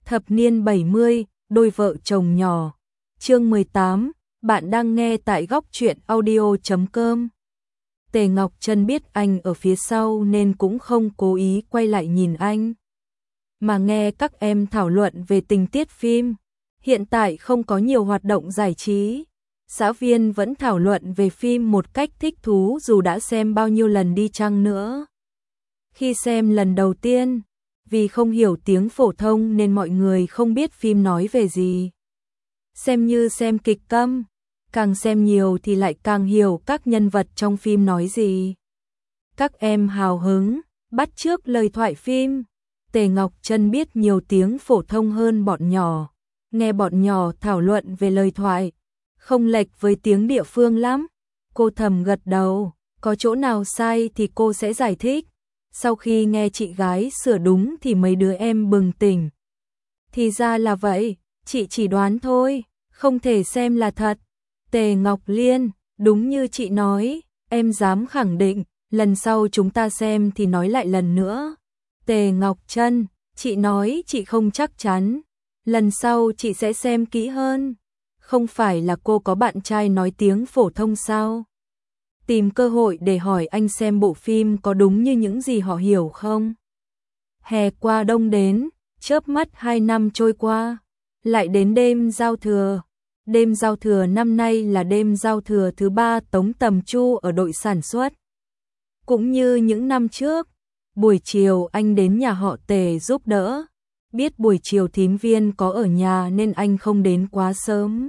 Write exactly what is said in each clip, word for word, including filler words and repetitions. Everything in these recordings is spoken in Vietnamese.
Thập niên bảy mươi, đôi vợ chồng nhỏ. Chương mười tám, bạn đang nghe tại góc truyện audio chấm com. Tề Ngọc Trân biết anh ở phía sau nên cũng không cố ý quay lại nhìn anh, mà nghe các em thảo luận về tình tiết phim. Hiện tại không có nhiều hoạt động giải trí, xã viên vẫn thảo luận về phim một cách thích thú dù đã xem bao nhiêu lần đi chăng nữa. Khi xem lần đầu tiên, vì không hiểu tiếng phổ thông nên mọi người không biết phim nói về gì. Xem như xem kịch câm, càng xem nhiều thì lại càng hiểu các nhân vật trong phim nói gì. Các em hào hứng, bắt chước lời thoại phim. Tề Ngọc Trân biết nhiều tiếng phổ thông hơn bọn nhỏ, nghe bọn nhỏ thảo luận về lời thoại, không lệch với tiếng địa phương lắm. Cô thầm gật đầu, có chỗ nào sai thì cô sẽ giải thích. Sau khi nghe chị gái sửa đúng thì mấy đứa em bừng tỉnh. Thì ra là vậy, chị chỉ đoán thôi, không thể xem là thật. Tề Ngọc Liên, đúng như chị nói, em dám khẳng định, lần sau chúng ta xem thì nói lại lần nữa. Tề Ngọc Trân, chị nói chị không chắc chắn, lần sau chị sẽ xem kỹ hơn. Không phải là cô có bạn trai nói tiếng phổ thông sao? Tìm cơ hội để hỏi anh xem bộ phim có đúng như những gì họ hiểu không? Hè qua đông đến, chớp mắt hai năm trôi qua, lại đến đêm giao thừa. Đêm giao thừa năm nay là đêm giao thừa thứ ba Tống Tầm Chu ở đội sản xuất. Cũng như những năm trước, buổi chiều anh đến nhà họ Tề giúp đỡ. Biết buổi chiều thím Viên có ở nhà nên anh không đến quá sớm.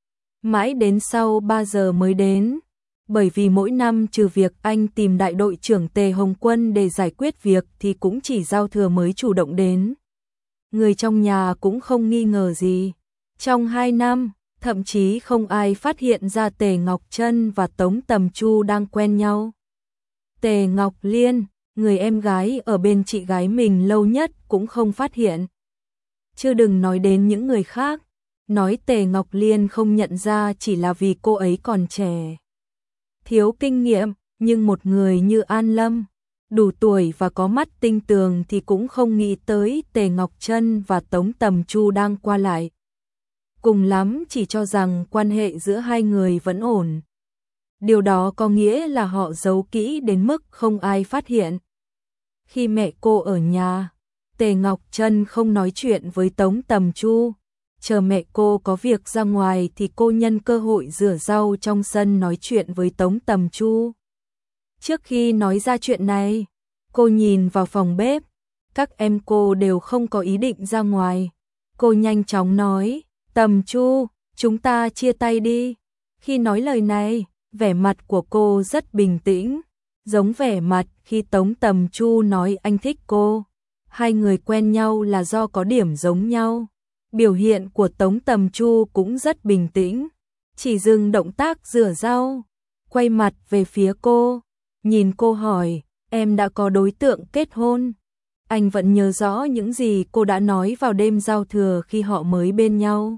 Mãi đến sau ba giờ mới đến, bởi vì mỗi năm trừ việc anh tìm đại đội trưởng Tề Hồng Quân để giải quyết việc thì cũng chỉ giao thừa mới chủ động đến. Người trong nhà cũng không nghi ngờ gì. Trong hai năm, thậm chí không ai phát hiện ra Tề Ngọc Trân và Tống Tầm Chu đang quen nhau. Tề Ngọc Liên, người em gái ở bên chị gái mình lâu nhất cũng không phát hiện. Chứ đừng nói đến những người khác, nói Tề Ngọc Liên không nhận ra chỉ là vì cô ấy còn trẻ, thiếu kinh nghiệm, nhưng một người như An Lâm, đủ tuổi và có mắt tinh tường thì cũng không nghĩ tới Tề Ngọc Trân và Tống Tầm Chu đang qua lại. Cùng lắm chỉ cho rằng quan hệ giữa hai người vẫn ổn. Điều đó có nghĩa là họ giấu kỹ đến mức không ai phát hiện. Khi mẹ cô ở nhà, Tề Ngọc Trân không nói chuyện với Tống Tầm Chu. Chờ mẹ cô có việc ra ngoài thì cô nhân cơ hội rửa rau trong sân nói chuyện với Tống Tầm Chu. Trước khi nói ra chuyện này, cô nhìn vào phòng bếp. Các em cô đều không có ý định ra ngoài. Cô nhanh chóng nói, Tầm Chu, chúng ta chia tay đi. Khi nói lời này, vẻ mặt của cô rất bình tĩnh, giống vẻ mặt khi Tống Tầm Chu nói anh thích cô. Hai người quen nhau là do có điểm giống nhau. Biểu hiện của Tống Tầm Chu cũng rất bình tĩnh, chỉ dừng động tác rửa rau, quay mặt về phía cô, nhìn cô hỏi, em đã có đối tượng kết hôn? Anh vẫn nhớ rõ những gì cô đã nói vào đêm giao thừa khi họ mới bên nhau.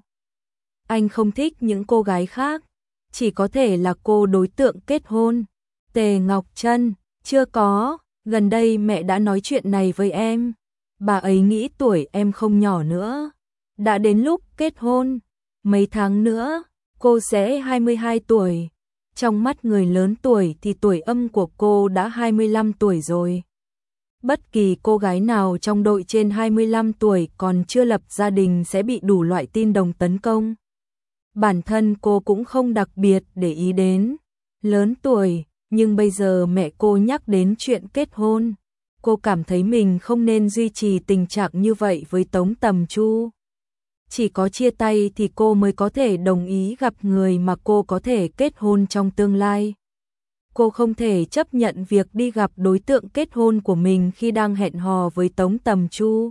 Anh không thích những cô gái khác, chỉ có thể là cô đối tượng kết hôn. Tề Ngọc Trân, chưa có, gần đây mẹ đã nói chuyện này với em. Bà ấy nghĩ tuổi em không nhỏ nữa, đã đến lúc kết hôn. Mấy tháng nữa, cô sẽ hai mươi hai tuổi. Trong mắt người lớn tuổi thì tuổi âm của cô đã hai mươi lăm tuổi rồi. Bất kỳ cô gái nào trong đội trên hai mươi lăm tuổi còn chưa lập gia đình sẽ bị đủ loại tin đồn tấn công. Bản thân cô cũng không đặc biệt để ý đến lớn tuổi, nhưng bây giờ mẹ cô nhắc đến chuyện kết hôn, cô cảm thấy mình không nên duy trì tình trạng như vậy với Tống Tầm Chu. Chỉ có chia tay thì cô mới có thể đồng ý gặp người mà cô có thể kết hôn trong tương lai. Cô không thể chấp nhận việc đi gặp đối tượng kết hôn của mình khi đang hẹn hò với Tống Tầm Chu.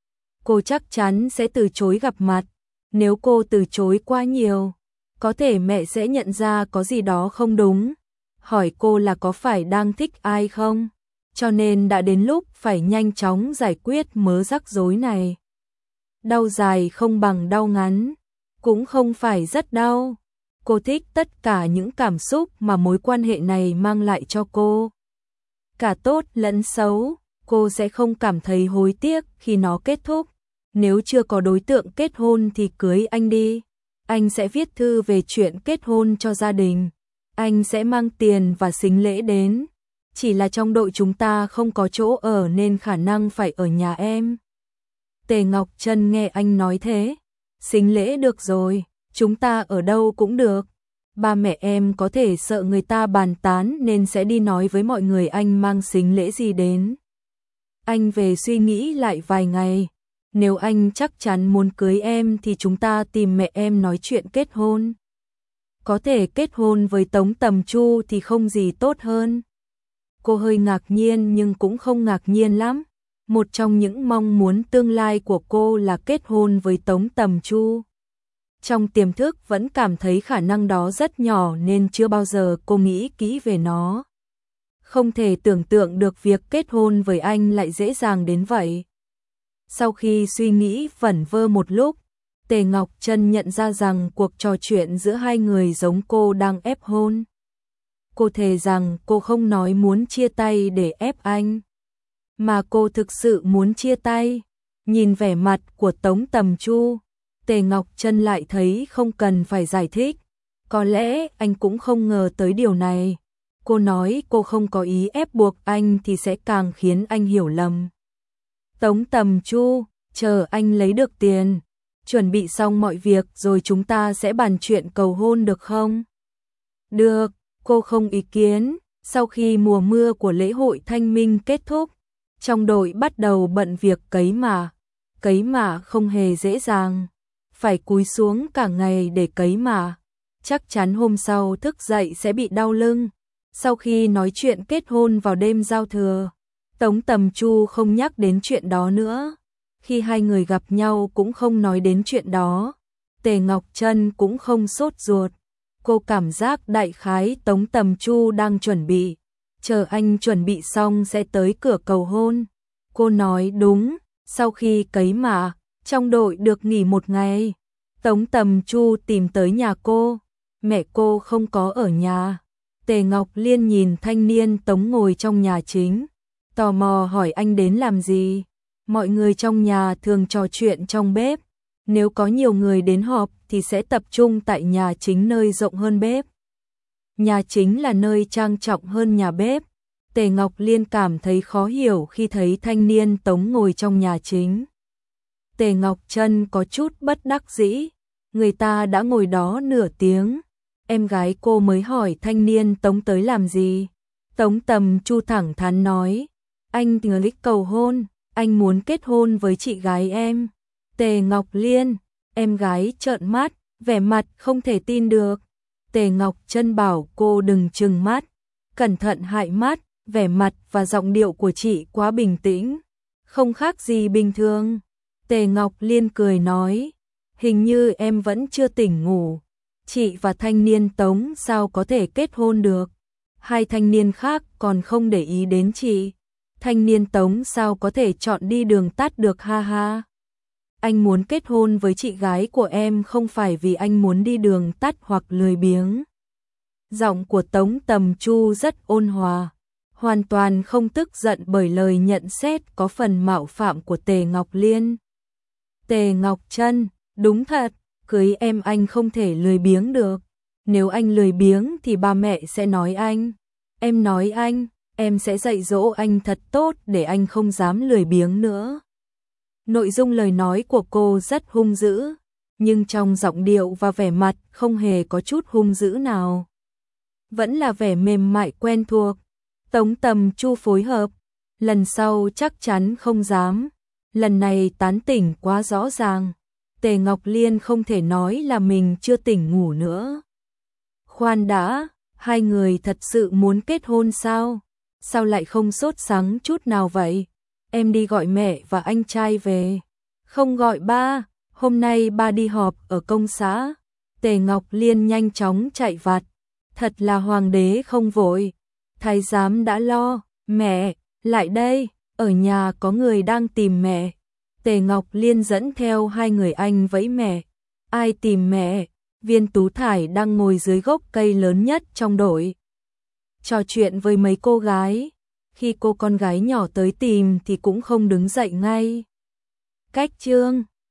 Cô chắc chắn sẽ từ chối gặp mặt. Nếu cô từ chối quá nhiều, có thể mẹ sẽ nhận ra có gì đó không đúng, hỏi cô là có phải đang thích ai không. Cho nên đã đến lúc phải nhanh chóng giải quyết mớ rắc rối này. Đau dài không bằng đau ngắn, cũng không phải rất đau. Cô thích tất cả những cảm xúc mà mối quan hệ này mang lại cho cô. Cả tốt lẫn xấu, cô sẽ không cảm thấy hối tiếc khi nó kết thúc. nếu chưa có đối tượng kết hôn thì cưới anh đi. Anh sẽ viết thư về chuyện kết hôn cho gia đình. Anh sẽ mang tiền và sính lễ đến. Chỉ là trong đội chúng ta không có chỗ ở nên khả năng phải ở nhà em. Tề Ngọc Trân nghe anh nói thế. Sính lễ được rồi, chúng ta ở đâu cũng được. Ba mẹ em có thể sợ người ta bàn tán nên sẽ đi nói với mọi người anh mang sính lễ gì đến. Anh về suy nghĩ lại vài ngày. Nếu anh chắc chắn muốn cưới em thì chúng ta tìm mẹ em nói chuyện kết hôn. Có thể kết hôn với Tống Tầm Chu thì không gì tốt hơn. Cô hơi ngạc nhiên nhưng cũng không ngạc nhiên lắm. Một trong những mong muốn tương lai của cô là kết hôn với Tống Tầm Chu. Trong tiềm thức vẫn cảm thấy khả năng đó rất nhỏ nên chưa bao giờ cô nghĩ kỹ về nó. Không thể tưởng tượng được việc kết hôn với anh lại dễ dàng đến vậy. Sau khi suy nghĩ vẩn vơ một lúc, Tề Ngọc Trân nhận ra rằng cuộc trò chuyện giữa hai người giống cô đang ép hôn. Cô thề rằng cô không nói muốn chia tay để ép anh, mà cô thực sự muốn chia tay. Nhìn vẻ mặt của Tống Tầm Chu, Tề Ngọc Trân lại thấy không cần phải giải thích. Có lẽ anh cũng không ngờ tới điều này. Cô nói cô không có ý ép buộc anh thì sẽ càng khiến anh hiểu lầm. Tống Tầm Chu, chờ anh lấy được tiền, chuẩn bị xong mọi việc rồi chúng ta sẽ bàn chuyện cầu hôn được không? Được, cô không ý kiến. Sau khi mùa mưa của lễ hội Thanh Minh kết thúc, trong đội bắt đầu bận việc cấy mả. Cấy mả không hề dễ dàng, phải cúi xuống cả ngày để cấy mả. Chắc chắn hôm sau thức dậy sẽ bị đau lưng. Sau khi nói chuyện kết hôn vào đêm giao thừa, Tống Tầm Chu không nhắc đến chuyện đó nữa. Khi hai người gặp nhau cũng không nói đến chuyện đó. Tề Ngọc Trân cũng không sốt ruột. Cô cảm giác đại khái Tống Tầm Chu đang chuẩn bị. Chờ anh chuẩn bị xong sẽ tới cửa cầu hôn. Cô nói đúng. Sau khi cấy mả, trong đội được nghỉ một ngày. Tống Tầm Chu tìm tới nhà cô. Mẹ cô không có ở nhà. Tề Ngọc Liên nhìn thanh niên Tống ngồi trong nhà chính, tò mò hỏi anh đến làm gì. Mọi người trong nhà thường trò chuyện trong bếp. Nếu có nhiều người đến họp thì sẽ tập trung tại nhà chính nơi rộng hơn bếp. Nhà chính là nơi trang trọng hơn nhà bếp. Tề Ngọc Liên cảm thấy khó hiểu khi thấy thanh niên Tống ngồi trong nhà chính. Tề Ngọc Trân có chút bất đắc dĩ. Người ta đã ngồi đó nửa tiếng. Em gái cô mới hỏi thanh niên Tống tới làm gì. Tống Tầm Chu thẳng thắn nói. Anh ngờ lịch cầu hôn. Anh muốn kết hôn với chị gái em. Tề Ngọc Liên. Em gái trợn mắt, vẻ mặt không thể tin được. Tề Ngọc Trân bảo cô đừng trừng mắt. Cẩn thận hại mắt. Vẻ mặt và giọng điệu của chị quá bình tĩnh, không khác gì bình thường. Tề Ngọc Liên cười nói, hình như em vẫn chưa tỉnh ngủ. Chị và thanh niên Tống sao có thể kết hôn được? Hai thanh niên khác còn không để ý đến chị. Thanh niên Tống sao có thể chọn đi đường tắt được ha ha. Anh muốn kết hôn với chị gái của em không phải vì anh muốn đi đường tắt hoặc lười biếng. Giọng của Tống Tầm Chu rất ôn hòa, hoàn toàn không tức giận bởi lời nhận xét có phần mạo phạm của Tề Ngọc Liên. Tề Ngọc Trân, đúng thật, cưới em anh không thể lười biếng được. Nếu anh lười biếng thì ba mẹ sẽ nói anh. Em nói anh, em sẽ dạy dỗ anh thật tốt để anh không dám lười biếng nữa. Nội dung lời nói của cô rất hung dữ, nhưng trong giọng điệu và vẻ mặt không hề có chút hung dữ nào. Vẫn là vẻ mềm mại quen thuộc. Tống Tầm Chu phối hợp, lần sau chắc chắn không dám. Lần này tán tỉnh quá rõ ràng. Tề Ngọc Liên không thể nói là mình chưa tỉnh ngủ nữa. Khoan đã, hai người thật sự muốn kết hôn sao? Sao lại không sốt sắng chút nào vậy? Em đi gọi mẹ và anh trai về. Không gọi ba, hôm nay ba đi họp ở công xã. Tề Ngọc Liên nhanh chóng chạy vặt. Thật là hoàng đế không vội. Thái giám đã lo, mẹ, lại đây, ở nhà có người đang tìm mẹ. Tề Ngọc Liên dẫn theo hai người anh vẫy mẹ. Ai tìm mẹ? Viên Tú Thải đang ngồi dưới gốc cây lớn nhất trong đội, trò chuyện với mấy cô gái. Khi cô con gái nhỏ tới tìm thì cũng không đứng dậy ngay. Cách chương